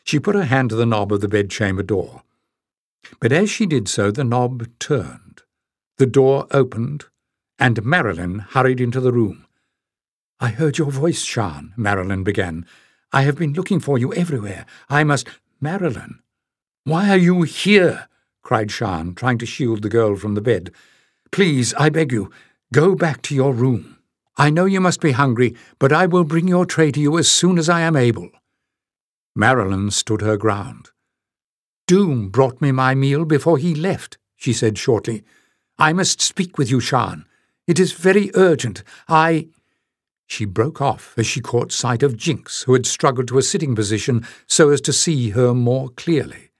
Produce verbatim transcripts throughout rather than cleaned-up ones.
She put her hand to the knob of the bedchamber door. But as she did so, the knob turned. The door opened, and Marilyn hurried into the room. "I heard your voice, Sian," Marilyn began. "I have been looking for you everywhere. I must—" "Marilyn, why are you here?" cried Sian, trying to shield the girl from the bed. "Please, I beg you, go back to your room. I know you must be hungry, but I will bring your tray to you as soon as I am able." Marilyn stood her ground. "Doom brought me my meal before he left," she said shortly. "I must speak with you, Sian. It is very urgent. I—" She broke off as she caught sight of Jinx, who had struggled to a sitting position so as to see her more clearly.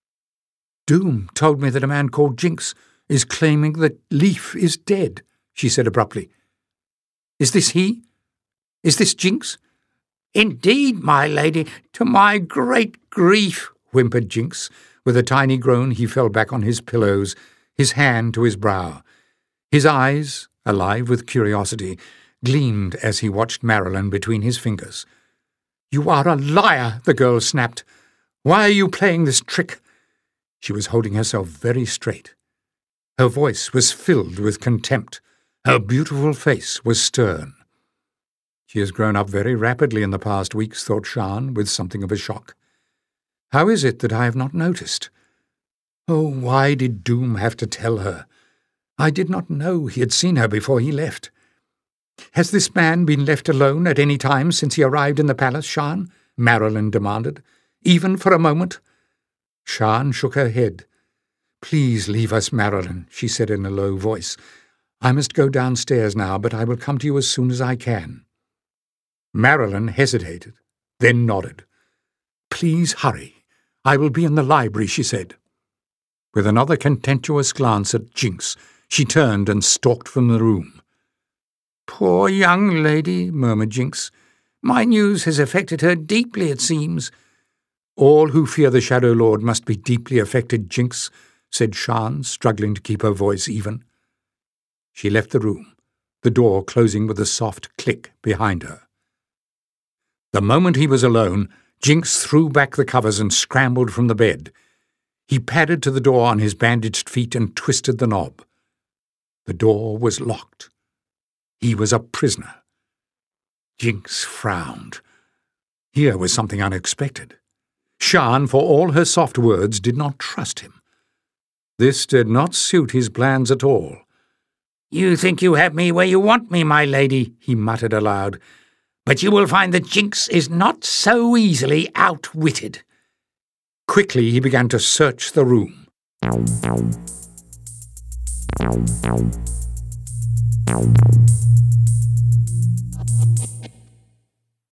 "Doom told me that a man called Jinx is claiming that Leaf is dead," she said abruptly. "Is this he? Is this Jinx?" "Indeed, my lady, to my great grief," whimpered Jinx. With a tiny groan he fell back on his pillows, his hand to his brow. His eyes, alive with curiosity, gleamed as he watched Marilyn between his fingers. "You are a liar," the girl snapped. "Why are you playing this trick?" She was holding herself very straight. Her voice was filled with contempt. Her beautiful face was stern. "She has grown up very rapidly in the past weeks," thought Sian, with something of a shock. "How is it that I have not noticed? Oh, why did Doom have to tell her? I did not know he had seen her before he left. Has this man been left alone at any time since he arrived in the palace, Sian?" Marilyn demanded. "Even for a moment?" Sian shook her head. "Please leave us, Marilyn," she said in a low voice. "I must go downstairs now, but I will come to you as soon as I can." Marilyn hesitated, then nodded. "Please hurry. I will be in the library," she said. With another contemptuous glance at Jinx, she turned and stalked from the room. "Poor young lady," murmured Jinx. "My news has affected her deeply, it seems." "All who fear the Shadow Lord must be deeply affected, Jinx," said Sian, struggling to keep her voice even. She left the room, the door closing with a soft click behind her. The moment he was alone, Jinx threw back the covers and scrambled from the bed. He padded to the door on his bandaged feet and twisted the knob. The door was locked. He was a prisoner. Jinx frowned. Here was something unexpected. Sian, for all her soft words, did not trust him. This did not suit his plans at all. "You think you have me where you want me, my lady," he muttered aloud. "But you will find that Jinx is not so easily outwitted." Quickly he began to search the room. Ow, ow. Ow, ow. Ow, ow.